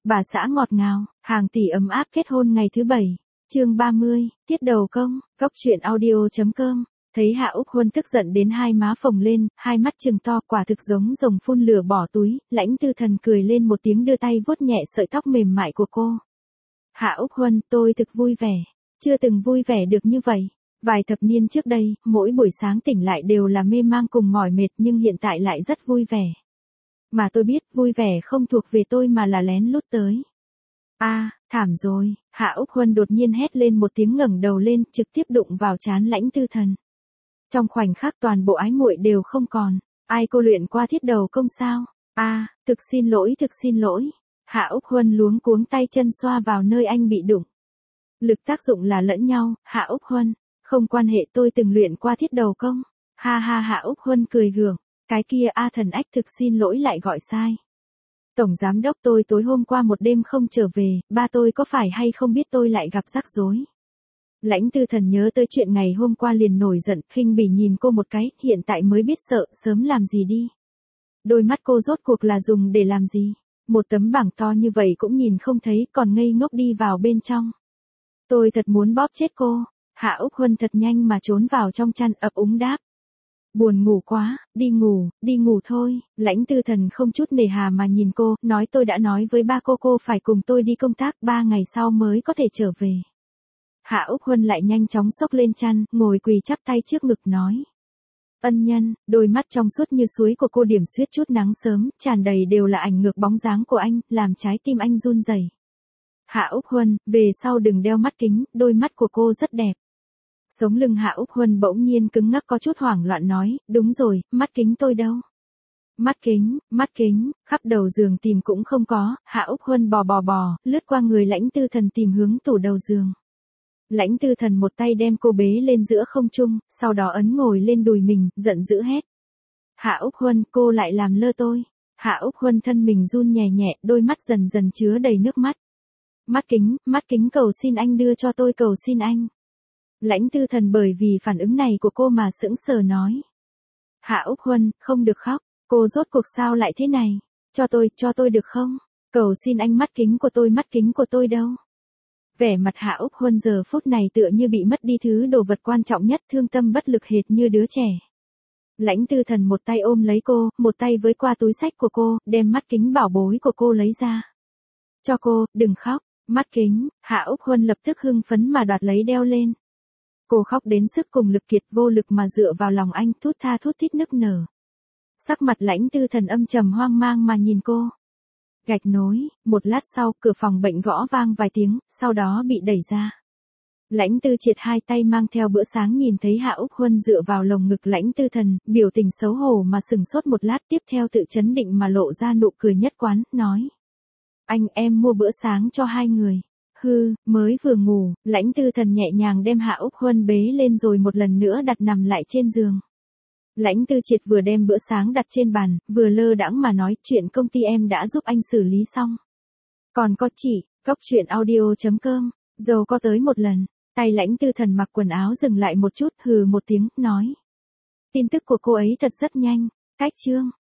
Bà xã ngọt ngào, hàng tỷ ấm áp kết hôn ngày thứ 7. Chương 30, tiết đầu công, góc truyện audio.com. Thấy Hạ Úc Huân tức giận đến hai má phồng lên, hai mắt trừng to, quả thực giống rồng phun lửa bỏ túi. Lãnh Tư Thần cười lên một tiếng, đưa tay vuốt nhẹ sợi tóc mềm mại của cô. Hạ Úc Huân, tôi thực vui vẻ. Chưa từng vui vẻ được như vậy. Vài thập niên trước đây, mỗi buổi sáng tỉnh lại đều là mê mang cùng mỏi mệt, nhưng hiện tại lại rất vui vẻ. Mà tôi biết vui vẻ không thuộc về tôi mà là lén lút tới. Thảm rồi, Hạ Úc Huân đột nhiên hét lên một tiếng, ngẩng đầu lên, trực tiếp đụng vào trán Lãnh Tư Thần. Trong khoảnh khắc toàn bộ ái muội đều không còn. Ai, cô luyện qua thiết đầu công sao? Thực xin lỗi. Hạ Úc Huân luống cuống tay chân xoa vào nơi anh bị đụng. Lực tác dụng là lẫn nhau, Hạ Úc Huân. Không quan hệ, tôi từng luyện qua thiết đầu công. Hạ Úc Huân cười gượng. Cái kia Thần Ách, thực xin lỗi, lại gọi sai. Tổng giám đốc, tôi tối hôm qua một đêm không trở về, ba tôi có phải hay không biết tôi lại gặp rắc rối. Lãnh Tư Thần nhớ tới chuyện ngày hôm qua liền nổi giận, khinh bỉ nhìn cô một cái, hiện tại mới biết sợ, sớm làm gì đi. Đôi mắt cô rốt cuộc là dùng để làm gì? Một tấm bảng to như vậy cũng nhìn không thấy, còn ngây ngốc đi vào bên trong. Tôi thật muốn bóp chết cô. Hạ Úc Huân thật nhanh mà trốn vào trong chăn, ấp úng đáp. Buồn ngủ quá, đi ngủ thôi. Lãnh Tư Thần không chút nề hà mà nhìn cô, nói tôi đã nói với ba cô phải cùng tôi đi công tác, 3 ngày sau mới có thể trở về. Hạ Úc Huân lại nhanh chóng xốc lên chăn, ngồi quỳ chắp tay trước ngực nói. Ân nhân, đôi mắt trong suốt như suối của cô điểm xuyết chút nắng sớm, tràn đầy đều là ảnh ngược bóng dáng của anh, làm trái tim anh run rẩy. Hạ Úc Huân, về sau đừng đeo mắt kính, đôi mắt của cô rất đẹp. Sống lưng Hạ Úc Huân bỗng nhiên cứng ngắc, có chút hoảng loạn nói, đúng rồi, mắt kính tôi đâu? Mắt kính, khắp đầu giường tìm cũng không có. Hạ Úc Huân bò, lướt qua người Lãnh Tư Thần tìm hướng tủ đầu giường. Lãnh Tư Thần một tay đem cô bế lên giữa không trung, sau đó ấn ngồi lên đùi mình, giận dữ hét. Hạ Úc Huân, cô lại làm lơ tôi. Hạ Úc Huân thân mình run nhẹ nhẹ, đôi mắt dần dần chứa đầy nước mắt. Mắt kính cầu xin anh đưa cho tôi, cầu xin anh. Lãnh Tư Thần bởi vì phản ứng này của cô mà sững sờ nói. Hạ Úc Huân, không được khóc, cô rốt cuộc sao lại thế này? Cho tôi được không? Cầu xin anh, mắt kính của tôi đâu? Vẻ mặt Hạ Úc Huân giờ phút này tựa như bị mất đi thứ đồ vật quan trọng nhất, thương tâm bất lực hệt như đứa trẻ. Lãnh Tư Thần một tay ôm lấy cô, một tay với qua túi xách của cô, đem mắt kính bảo bối của cô lấy ra. Cho cô, đừng khóc, mắt kính. Hạ Úc Huân lập tức hưng phấn mà đoạt lấy đeo lên. Cô khóc đến sức cùng lực kiệt, vô lực mà dựa vào lòng anh, thút thít nức nở. Sắc mặt Lãnh Tư Thần âm trầm hoang mang mà nhìn cô. Gạch nối, một lát sau, cửa phòng bệnh gõ vang vài tiếng, sau đó bị đẩy ra. Lãnh Tư Triệt hai tay mang theo bữa sáng nhìn thấy Hạ Úc Huân dựa vào lồng ngực Lãnh Tư Thần, biểu tình xấu hổ mà sừng sốt một lát, tiếp theo tự chấn định mà lộ ra nụ cười nhất quán, nói. Anh, em mua bữa sáng cho hai người. Mới vừa ngủ. Lãnh Tư Thần nhẹ nhàng đem Hạ Úc Huân bế lên rồi một lần nữa đặt nằm lại trên giường. Lãnh Tư Triệt vừa đem bữa sáng đặt trên bàn, vừa lơ đãng mà nói, chuyện công ty em đã giúp anh xử lý xong. Còn có chị, góc truyện audio.com, dầu có tới một lần. Tay Lãnh Tư Thần mặc quần áo dừng lại một chút, hừ một tiếng, nói. Tin tức của cô ấy thật rất nhanh. Cách chương.